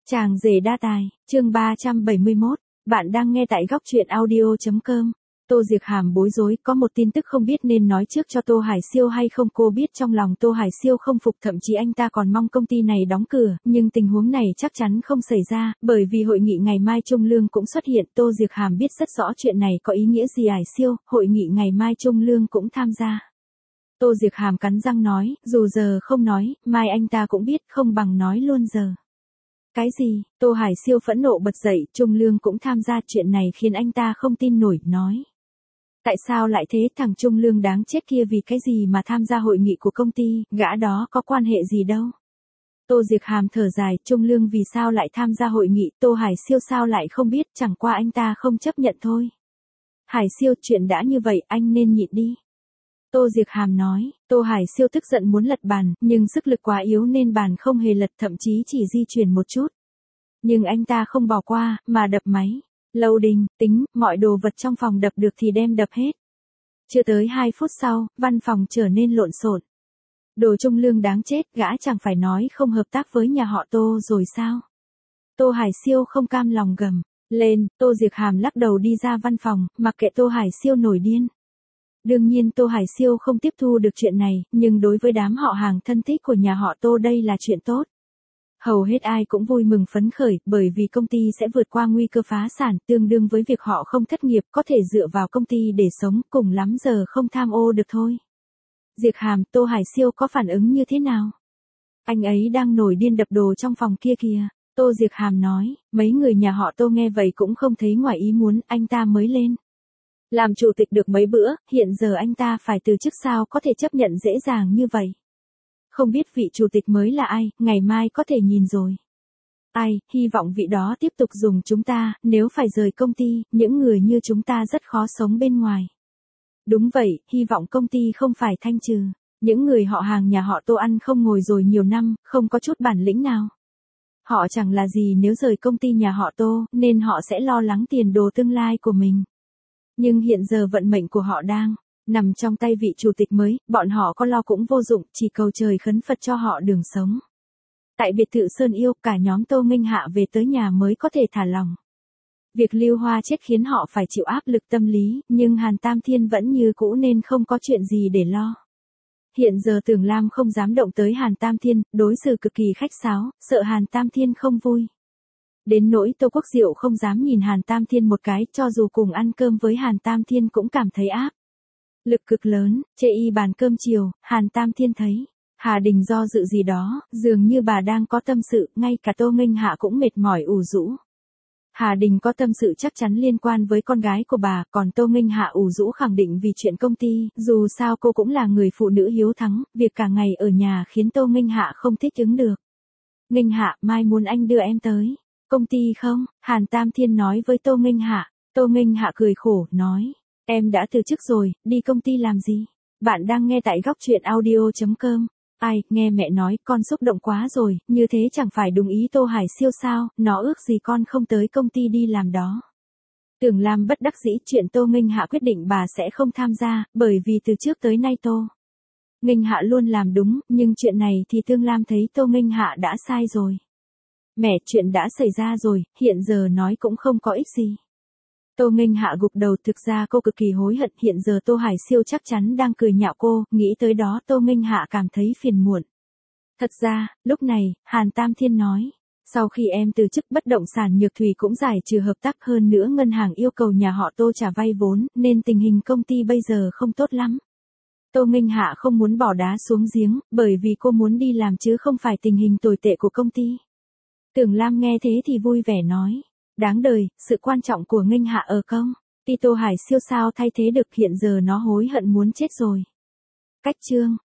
Chàng rể đa tài, chương 371, bạn đang nghe tại góc truyện audio.com. Tô Diệc Hàm bối rối, có một tin tức không biết nên nói trước cho Tô Hải Siêu hay không. Cô biết trong lòng Tô Hải Siêu không phục, thậm chí anh ta còn mong công ty này đóng cửa, nhưng tình huống này chắc chắn không xảy ra, bởi vì hội nghị ngày mai Trung Lương cũng xuất hiện. Tô Diệc Hàm biết rất rõ chuyện này có ý nghĩa gì. Hải Siêu, hội nghị ngày mai Trung Lương cũng tham gia. Tô Diệc Hàm cắn răng nói, dù giờ không nói, mai anh ta cũng biết, không bằng nói luôn giờ. Cái gì? Tô Hải Siêu phẫn nộ bật dậy, Trung Lương cũng tham gia. Chuyện này khiến anh ta không tin nổi, nói. Tại sao lại thế? Thằng Trung Lương đáng chết kia vì cái gì mà tham gia hội nghị của công ty, gã đó có quan hệ gì đâu. Tô Diệc Hàm thở dài, Trung Lương vì sao lại tham gia hội nghị, Tô Hải Siêu sao lại không biết, chẳng qua anh ta không chấp nhận thôi. Hải Siêu, chuyện đã như vậy, anh nên nhịn đi. Tô Diệc Hàm nói. Tô Hải Siêu tức giận muốn lật bàn, nhưng sức lực quá yếu nên bàn không hề lật, thậm chí chỉ di chuyển một chút. Nhưng anh ta không bỏ qua, mà đập máy. Lâu đình, tính, mọi đồ vật trong phòng đập được thì đem đập hết. Chưa tới 2 phút sau, văn phòng trở nên lộn xộn. Đồ Trung Lương đáng chết, gã chẳng phải nói không hợp tác với nhà họ Tô rồi sao? Tô Hải Siêu không cam lòng gầm lên. Tô Diệc Hàm lắc đầu đi ra văn phòng, mặc kệ Tô Hải Siêu nổi điên. Đương nhiên Tô Hải Siêu không tiếp thu được chuyện này, nhưng đối với đám họ hàng thân thích của nhà họ Tô đây là chuyện tốt. Hầu hết ai cũng vui mừng phấn khởi, bởi vì công ty sẽ vượt qua nguy cơ phá sản, tương đương với việc họ không thất nghiệp, có thể dựa vào công ty để sống, cùng lắm giờ không tham ô được thôi. Diệc Hàm, Tô Hải Siêu có phản ứng như thế nào? Anh ấy đang nổi điên đập đồ trong phòng kia kìa. Tô Diệc Hàm nói. Mấy người nhà họ Tô nghe vậy cũng không thấy ngoài ý muốn, anh ta mới lên. Làm chủ tịch được mấy bữa, hiện giờ anh ta phải từ chức, sao có thể chấp nhận dễ dàng như vậy. Không biết vị chủ tịch mới là ai, ngày mai có thể nhìn rồi. Ai, hy vọng vị đó tiếp tục dùng chúng ta, nếu phải rời công ty, những người như chúng ta rất khó sống bên ngoài. Đúng vậy, hy vọng công ty không phải thanh trừ. Những người họ hàng nhà họ Tô ăn không ngồi rồi nhiều năm, không có chút bản lĩnh nào. Họ chẳng là gì nếu rời công ty nhà họ Tô, nên họ sẽ lo lắng tiền đồ tương lai của mình. Nhưng hiện giờ vận mệnh của họ đang nằm trong tay vị chủ tịch mới, bọn họ có lo cũng vô dụng, chỉ cầu trời khấn Phật cho họ đường sống. Tại biệt thự Sơn Yêu, cả nhóm Tô Nghênh Hạ về tới nhà mới có thể thả lòng. Việc Lưu Hoa chết khiến họ phải chịu áp lực tâm lý, nhưng Hàn Tam Thiên vẫn như cũ nên không có chuyện gì để lo. Hiện giờ Tưởng Lam không dám động tới Hàn Tam Thiên, đối xử cực kỳ khách sáo, sợ Hàn Tam Thiên không vui. Đến nỗi Tô Quốc Diệu không dám nhìn Hàn Tam Thiên một cái, cho dù cùng ăn cơm với Hàn Tam Thiên cũng cảm thấy áp lực cực lớn. Chê y bàn cơm chiều, Hàn Tam Thiên thấy Hà Đình do dự gì đó, dường như bà đang có tâm sự, ngay cả Tô Nghênh Hạ cũng mệt mỏi ủ rũ. Hà Đình có tâm sự chắc chắn liên quan với con gái của bà, còn Tô Nghênh Hạ ủ rũ khẳng định vì chuyện công ty, dù sao cô cũng là người phụ nữ hiếu thắng, việc cả ngày ở nhà khiến Tô Nghênh Hạ không thích ứng được. Nghênh Hạ, mai muốn anh đưa em tới công ty không? Hàn Tam Thiên nói với Tô Nghênh Hạ. Tô Nghênh Hạ cười khổ, nói. Em đã từ chức rồi, đi công ty làm gì? Bạn đang nghe tại góc truyện audio.com. Ai, nghe mẹ nói, con xúc động quá rồi, như thế chẳng phải đúng ý Tô Hải Siêu sao, nó ước gì con không tới công ty đi làm đó. Tưởng Lam bất đắc dĩ, chuyện Tô Nghênh Hạ quyết định bà sẽ không tham gia, bởi vì từ trước tới nay Tô Nghênh Hạ luôn làm đúng, nhưng chuyện này thì Tương Lam thấy Tô Nghênh Hạ đã sai rồi. Mẹ, chuyện đã xảy ra rồi, hiện giờ nói cũng không có ích gì. Tô Nghênh Hạ gục đầu, thực ra cô cực kỳ hối hận, hiện giờ Tô Hải Siêu chắc chắn đang cười nhạo cô, nghĩ tới đó Tô Nghênh Hạ cảm thấy phiền muộn. Thật ra, lúc này, Hàn Tam Thiên nói, sau khi em từ chức bất động sản Nhược Thủy cũng giải trừ hợp tác, hơn nữa ngân hàng yêu cầu nhà họ Tô trả vay vốn, nên tình hình công ty bây giờ không tốt lắm. Tô Nghênh Hạ không muốn bỏ đá xuống giếng, bởi vì cô muốn đi làm chứ không phải tình hình tồi tệ của công ty. Tưởng Lam nghe thế thì vui vẻ nói. Đáng đời, sự quan trọng của Nghênh Hạ ở công ty Tô Hải Siêu sao thay thế được, hiện giờ nó hối hận muốn chết rồi. Cách chương